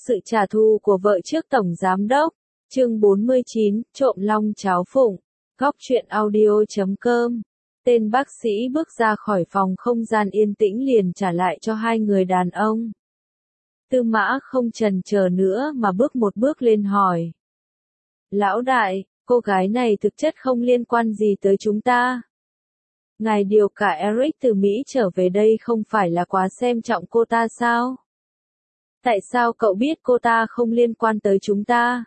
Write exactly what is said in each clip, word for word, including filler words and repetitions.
sự trả thù của vợ trước tổng giám đốc. Chương bốn mươi chín, trộm long cháo phụng. Góc truyện audio chấm com. Tên bác sĩ bước ra khỏi phòng không gian yên tĩnh liền trả lại cho hai người đàn ông. Tư Mã không chần chờ nữa mà bước một bước lên hỏi. Lão đại, cô gái này thực chất không liên quan gì tới chúng ta. Ngài điều cả Eric từ Mỹ trở về đây không phải là quá xem trọng cô ta sao? Tại sao cậu biết cô ta không liên quan tới chúng ta?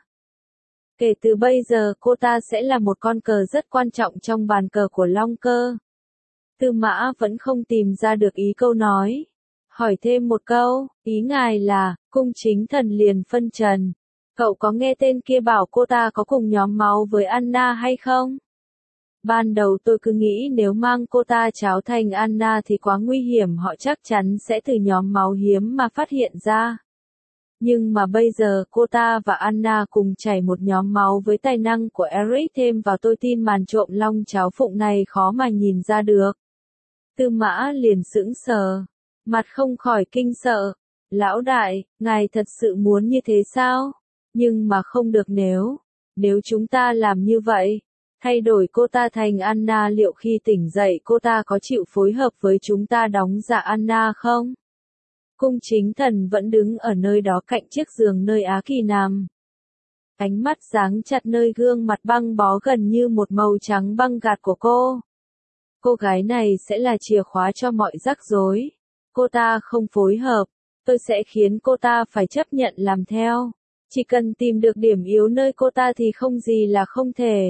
Kể từ bây giờ cô ta sẽ là một con cờ rất quan trọng trong bàn cờ của Long Cơ. Tư Mã vẫn không tìm ra được ý câu nói. Hỏi thêm một câu, ý ngài là, cung chính thần liền phân trần. Cậu có nghe tên kia bảo cô ta có cùng nhóm máu với Anna hay không? Ban đầu tôi cứ nghĩ nếu mang cô ta tráo thành Anna thì quá nguy hiểm, họ chắc chắn sẽ từ nhóm máu hiếm mà phát hiện ra. Nhưng mà bây giờ cô ta và Anna cùng chảy một nhóm máu với tài năng của Eric thêm vào, tôi tin màn trộm long cháo phụng này khó mà nhìn ra được. Tư Mã liền sững sờ, mặt không khỏi kinh sợ. Lão đại, ngài thật sự muốn như thế sao? Nhưng mà không được, nếu, nếu chúng ta làm như vậy, thay đổi cô ta thành Anna, liệu khi tỉnh dậy cô ta có chịu phối hợp với chúng ta đóng giả Anna không? Cung chính thần vẫn đứng ở nơi đó cạnh chiếc giường nơi Á Kỳ nằm. Ánh mắt giáng chặt nơi gương mặt băng bó gần như một màu trắng băng gạt của cô. Cô gái này sẽ là chìa khóa cho mọi rắc rối. Cô ta không phối hợp, tôi sẽ khiến cô ta phải chấp nhận làm theo. Chỉ cần tìm được điểm yếu nơi cô ta thì không gì là không thể.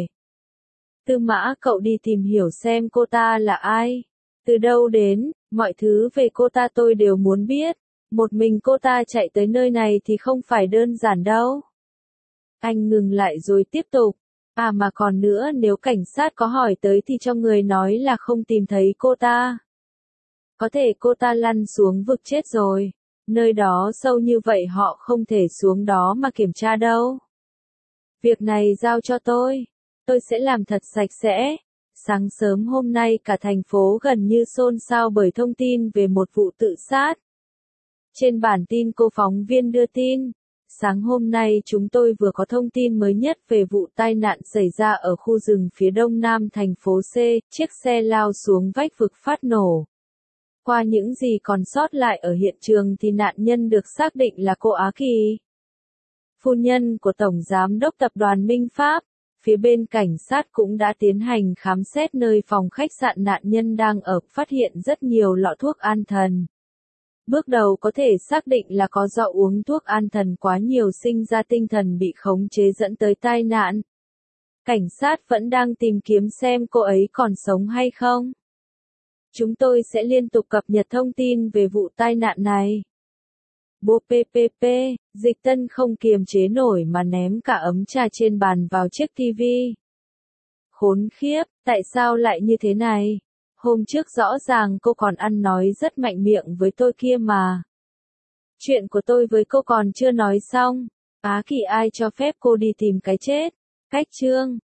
Tư Mã, cậu đi tìm hiểu xem cô ta là ai, từ đâu đến, mọi thứ về cô ta tôi đều muốn biết. Một mình cô ta chạy tới nơi này thì không phải đơn giản đâu. Anh ngừng lại rồi tiếp tục. À mà còn nữa, nếu cảnh sát có hỏi tới thì cho người nói là không tìm thấy cô ta. Có thể cô ta lăn xuống vực chết rồi. Nơi đó sâu như vậy họ không thể xuống đó mà kiểm tra đâu. Việc này giao cho tôi. Tôi sẽ làm thật sạch sẽ. Sáng sớm hôm nay cả thành phố gần như xôn xao bởi thông tin về một vụ tự sát. Trên bản tin cô phóng viên đưa tin, sáng hôm nay chúng tôi vừa có thông tin mới nhất về vụ tai nạn xảy ra ở khu rừng phía đông nam thành phố C, chiếc xe lao xuống vách vực phát nổ. Qua những gì còn sót lại ở hiện trường thì nạn nhân được xác định là cô Á Kỳ, phu nhân của Tổng Giám đốc Tập đoàn Minh Pháp. Phía bên cảnh sát cũng đã tiến hành khám xét nơi phòng khách sạn nạn nhân đang ở, phát hiện rất nhiều lọ thuốc an thần. Bước đầu có thể xác định là có do uống thuốc an thần quá nhiều sinh ra tinh thần bị khống chế dẫn tới tai nạn. Cảnh sát vẫn đang tìm kiếm xem cô ấy còn sống hay không. Chúng tôi sẽ liên tục cập nhật thông tin về vụ tai nạn này. Bố pê pê pê, Dịch Tân không kiềm chế nổi mà ném cả ấm trà trên bàn vào chiếc tivi. Khốn khiếp, tại sao lại như thế này? Hôm trước rõ ràng cô còn ăn nói rất mạnh miệng với tôi kia mà. Chuyện của tôi với cô còn chưa nói xong. Á Kỳ, ai cho phép cô đi tìm cái chết? Cách chương.